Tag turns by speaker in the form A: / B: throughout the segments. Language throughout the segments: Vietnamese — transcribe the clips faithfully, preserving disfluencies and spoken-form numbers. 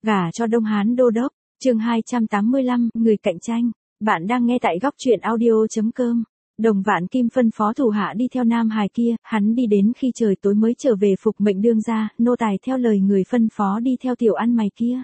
A: Gả cho Đông Hán đô đốc, chương hai trăm tám mươi lăm, người cạnh tranh. Bạn đang nghe tại góc truyện audio.com. Đồng Vạn Kim phân phó thủ hạ đi theo Nam Hải kia, hắn đi đến khi trời tối mới trở về phục mệnh đương gia, nô tài theo lời người phân phó đi theo tiểu ăn mày kia.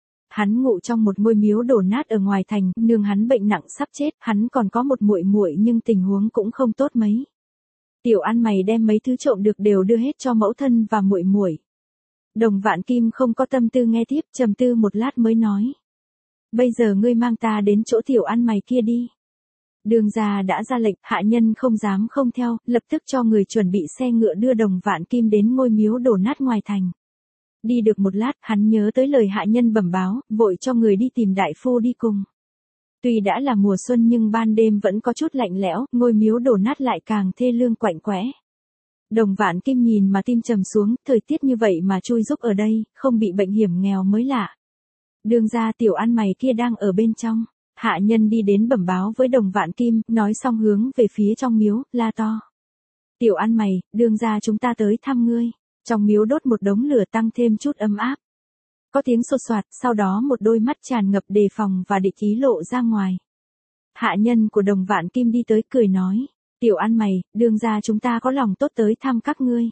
A: Hắn ngụ trong một ngôi miếu đổ nát ở ngoài thành, nương hắn bệnh nặng sắp chết, hắn còn có một muội muội nhưng tình huống cũng không tốt mấy. Tiểu ăn mày đem mấy thứ trộm được đều đưa hết cho mẫu thân và muội muội. Đồng Vạn Kim không có tâm tư nghe tiếp, trầm tư một lát mới nói: "Bây giờ ngươi mang ta đến chỗ tiểu ăn mày kia đi." Đường gia đã ra lệnh, hạ nhân không dám không theo, lập tức cho người chuẩn bị xe ngựa đưa Đồng Vạn Kim đến ngôi miếu đổ nát ngoài thành. Đi được một lát, hắn nhớ tới lời hạ nhân bẩm báo, vội cho người đi tìm đại phu đi cùng. Tuy đã là mùa xuân nhưng ban đêm vẫn có chút lạnh lẽo, ngôi miếu đổ nát lại càng thê lương quạnh quẽ. Đồng Vạn Kim nhìn mà tim trầm xuống, thời tiết như vậy mà chui giúp ở đây, không bị bệnh hiểm nghèo mới lạ. Đường gia tiểu ăn mày kia đang ở bên trong. Hạ nhân đi đến bẩm báo với Đồng Vạn Kim, nói xong hướng về phía trong miếu, la to: "Tiểu ăn mày, đường gia chúng ta tới thăm ngươi." Trong miếu đốt một đống lửa tăng thêm chút ấm áp. Có tiếng sột soạt, sau đó một đôi mắt tràn ngập đề phòng và địch ý lộ ra ngoài. Hạ nhân của Đồng Vạn Kim đi tới cười nói: "Tiểu ăn mày, đường gia chúng ta có lòng tốt tới thăm các ngươi."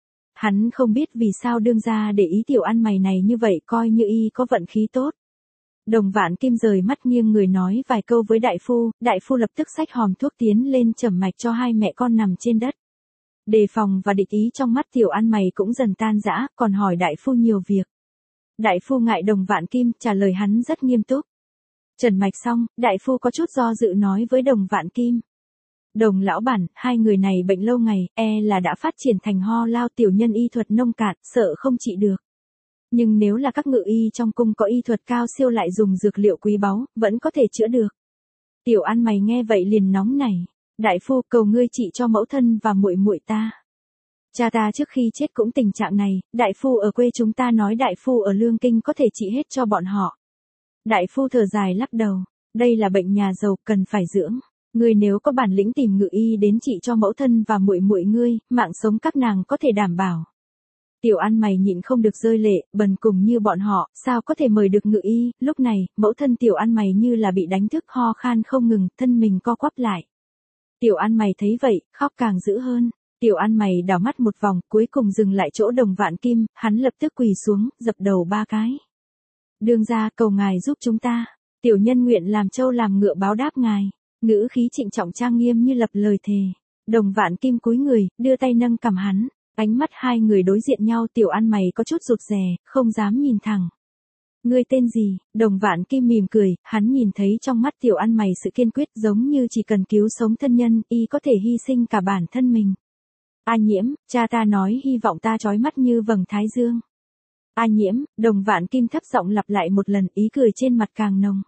A: Hắn không biết vì sao đường gia để ý tiểu ăn mày này như vậy, coi như y có vận khí tốt. Đồng Vạn Kim rời mắt nghiêng người nói vài câu với đại phu, đại phu lập tức xách hòm thuốc tiến lên chẩm mạch cho hai mẹ con nằm trên đất. Đề phòng và địch ý trong mắt tiểu ăn mày cũng dần tan rã, còn hỏi đại phu nhiều việc. Đại phu ngại Đồng Vạn Kim, trả lời hắn rất nghiêm túc. Trần mạch xong, đại phu có chút do dự nói với Đồng Vạn Kim: "Đồng lão bản, hai người này bệnh lâu ngày, e là đã phát triển thành ho lao, tiểu nhân y thuật nông cạn, sợ không trị được. Nhưng nếu là các ngự y trong cung có y thuật cao siêu lại dùng dược liệu quý báu, vẫn có thể chữa được." Tiểu ăn mày nghe vậy liền nóng nảy: "Đại phu, cầu ngươi trị cho mẫu thân và muội muội ta. Cha ta trước khi chết cũng tình trạng này, đại phu ở quê chúng ta nói đại phu ở Lương Kinh có thể trị hết cho bọn họ." Đại phu thở dài lắc đầu: "Đây là bệnh nhà giàu, cần phải dưỡng. Ngươi nếu có bản lĩnh tìm ngự y đến trị cho mẫu thân và muội muội ngươi, mạng sống các nàng có thể đảm bảo." Tiểu ăn mày nhịn không được rơi lệ, bần cùng như bọn họ, sao có thể mời được ngự y. Lúc này, mẫu thân tiểu ăn mày như là bị đánh thức, ho khan không ngừng, thân mình co quắp lại. Tiểu ăn mày thấy vậy, khóc càng dữ hơn. Tiểu ăn mày đảo mắt một vòng, cuối cùng dừng lại chỗ Đồng Vạn Kim, hắn lập tức quỳ xuống, dập đầu ba cái. "Đường gia, cầu ngài giúp chúng ta. Tiểu nhân nguyện làm trâu làm ngựa báo đáp ngài." Ngữ khí trịnh trọng trang nghiêm như lập lời thề. Đồng Vạn Kim cúi người, đưa tay nâng cằm hắn. Ánh mắt hai người đối diện nhau, tiểu ăn mày có chút rụt rè, không dám nhìn thẳng. "Ngươi tên gì?" Đồng Vạn Kim mỉm cười, hắn nhìn thấy trong mắt tiểu ăn mày sự kiên quyết, giống như chỉ cần cứu sống thân nhân, y có thể hy sinh cả bản thân mình. "A Nhiễm, cha ta nói hy vọng ta chói mắt như vầng thái dương." "A Nhiễm." Đồng Vạn Kim thấp giọng lặp lại một lần, ý cười trên mặt càng nồng.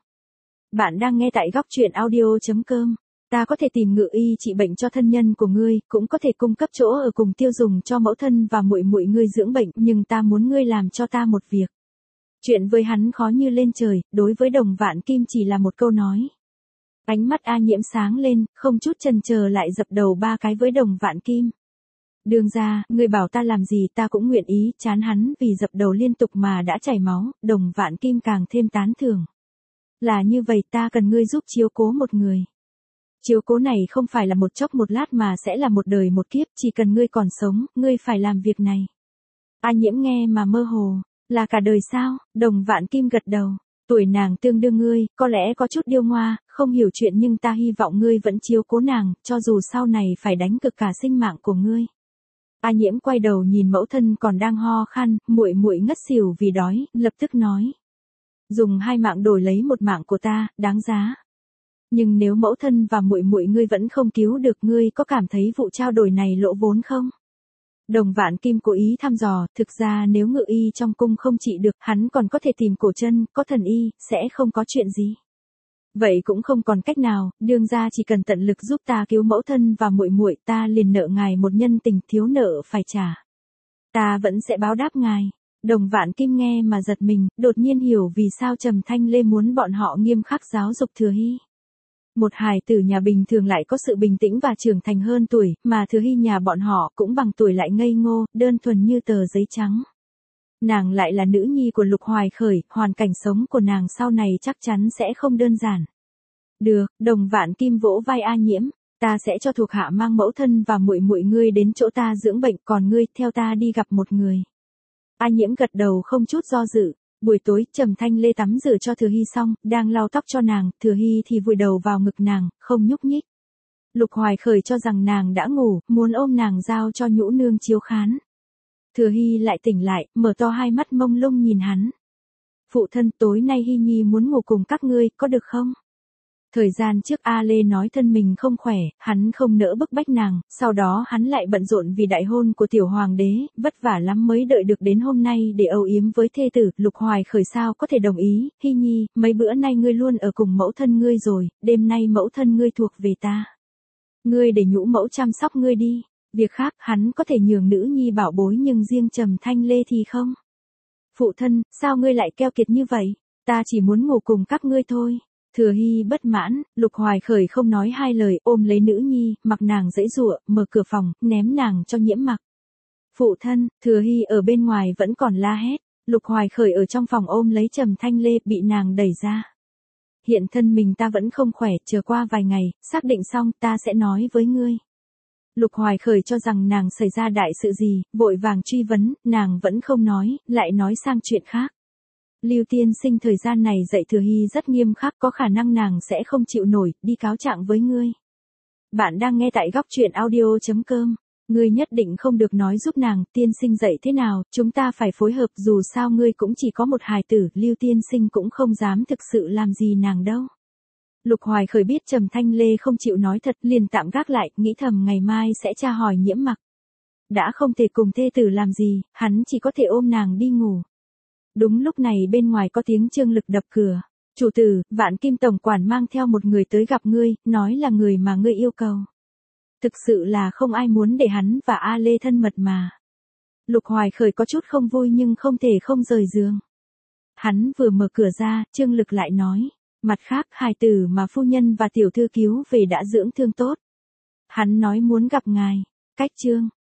A: Bạn đang nghe tại góc truyện audio.com. Ta có thể tìm ngự y trị bệnh cho thân nhân của ngươi, cũng có thể cung cấp chỗ ở cùng tiêu dùng cho mẫu thân và muội muội ngươi dưỡng bệnh, nhưng ta muốn ngươi làm cho ta một việc. Chuyện với hắn khó như lên trời, đối với Đồng Vạn Kim chỉ là một câu nói. Ánh mắt A Nhiễm sáng lên, không chút chần chờ lại dập đầu ba cái với Đồng Vạn Kim. "Đường gia, ngươi bảo ta làm gì ta cũng nguyện ý." Chán hắn vì dập đầu liên tục mà đã chảy máu, Đồng Vạn Kim càng thêm tán thưởng. "Là như vậy, ta cần ngươi giúp chiếu cố một người. Chiếu cố này không phải là một chốc một lát mà sẽ là một đời một kiếp, chỉ cần ngươi còn sống, ngươi phải làm việc này." A Nhiễm nghe mà mơ hồ: "Là cả đời sao?" Đồng Vạn Kim gật đầu: "Tuổi nàng tương đương ngươi, có lẽ có chút điêu ngoa, không hiểu chuyện, nhưng ta hy vọng ngươi vẫn chiếu cố nàng, cho dù sau này phải đánh cược cả sinh mạng của ngươi." A Nhiễm quay đầu nhìn mẫu thân còn đang ho khan, muội muội ngất xỉu vì đói, lập tức nói: "Dùng hai mạng đổi lấy một mạng của ta, đáng giá. Nhưng nếu mẫu thân và muội muội ngươi vẫn không cứu được, ngươi có cảm thấy vụ trao đổi này lỗ vốn không?" Đồng Vạn Kim cố ý thăm dò, thực ra nếu ngự y trong cung không trị được, hắn còn có thể tìm cổ chân, có thần y, sẽ không có chuyện gì. "Vậy cũng không còn cách nào, đường gia chỉ cần tận lực giúp ta cứu mẫu thân và muội muội, ta liền nợ ngài một nhân tình, thiếu nợ phải trả. Ta vẫn sẽ báo đáp ngài." Đồng Vạn Kim nghe mà giật mình, đột nhiên hiểu vì sao Trầm Thanh Lê muốn bọn họ nghiêm khắc giáo dục Thừa Hy. Một hài tử nhà bình thường lại có sự bình tĩnh và trưởng thành hơn tuổi, mà Thừa Hy nhà bọn họ cũng bằng tuổi lại ngây ngô, đơn thuần như tờ giấy trắng. Nàng lại là nữ nhi của Lục Hoài Khởi, hoàn cảnh sống của nàng sau này chắc chắn sẽ không đơn giản. Được, Đồng Vạn Kim vỗ vai A Nhiễm, ta sẽ cho thuộc hạ mang mẫu thân và muội muội ngươi đến chỗ ta dưỡng bệnh, còn ngươi theo ta đi gặp một người. A Nhiễm gật đầu không chút do dự. Buổi tối, Trầm Thanh Lê tắm rửa cho Thừa Hy xong, đang lau tóc cho nàng, Thừa Hy thì vùi đầu vào ngực nàng, không nhúc nhích. Lục Hoài Khởi cho rằng nàng đã ngủ, muốn ôm nàng giao cho Nhũ Nương chiếu khán. Thừa Hy lại tỉnh lại, mở to hai mắt mông lung nhìn hắn. Phụ thân, tối nay Hy Nhi muốn ngủ cùng các ngươi, có được không? Thời gian trước A Lê nói thân mình không khỏe, hắn không nỡ bức bách nàng, sau đó hắn lại bận rộn vì đại hôn của tiểu hoàng đế, vất vả lắm mới đợi được đến hôm nay để âu yếm với thê tử. Lục Hoài Khởi sao có thể đồng ý. Hy Nhi, mấy bữa nay ngươi luôn ở cùng mẫu thân ngươi rồi, đêm nay mẫu thân ngươi thuộc về ta. Ngươi để Nhũ mẫu chăm sóc ngươi đi, việc khác hắn có thể nhường nữ nhi bảo bối nhưng riêng Trầm Thanh Lê thì không. Phụ thân, sao ngươi lại keo kiệt như vậy, ta chỉ muốn ngủ cùng các ngươi thôi. Thừa Hy bất mãn, Lục Hoài Khởi không nói hai lời, ôm lấy nữ nhi, mặc nàng giãy giụa, mở cửa phòng, ném nàng cho Nhiễm mặc. Phụ thân, Thừa Hy ở bên ngoài vẫn còn la hét, Lục Hoài Khởi ở trong phòng ôm lấy Trầm Thanh Lê, bị nàng đẩy ra. Hiện thân mình ta vẫn không khỏe, chờ qua vài ngày, xác định xong ta sẽ nói với ngươi. Lục Hoài Khởi cho rằng nàng xảy ra đại sự gì, vội vàng truy vấn, nàng vẫn không nói, lại nói sang chuyện khác. Lưu tiên sinh thời gian này dạy Thừa Hy rất nghiêm khắc, có khả năng nàng sẽ không chịu nổi, đi cáo trạng với ngươi. Bạn đang nghe tại góc truyện audio chấm com. Ngươi nhất định không được nói giúp nàng, tiên sinh dạy thế nào, chúng ta phải phối hợp, dù sao ngươi cũng chỉ có một hài tử, Lưu tiên sinh cũng không dám thực sự làm gì nàng đâu. Lục Hoài Khởi biết Trầm Thanh Lê không chịu nói thật, liền tạm gác lại, nghĩ thầm ngày mai sẽ tra hỏi Nhiễm mặc. Đã không thể cùng thê tử làm gì, hắn chỉ có thể ôm nàng đi ngủ. Đúng lúc này bên ngoài có tiếng Trương Lực đập cửa. Chủ tử, Vạn Kim tổng quản mang theo một người tới gặp ngươi, nói là người mà ngươi yêu cầu. Thực sự là không ai muốn để hắn và A Lê thân mật mà. Lục Hoài Khởi có chút không vui nhưng không thể không rời giường. Hắn vừa mở cửa ra, Trương Lực lại nói. Mặt khác, hài tử mà phu nhân và tiểu thư cứu về đã dưỡng thương tốt. Hắn nói muốn gặp ngài. Cách Trương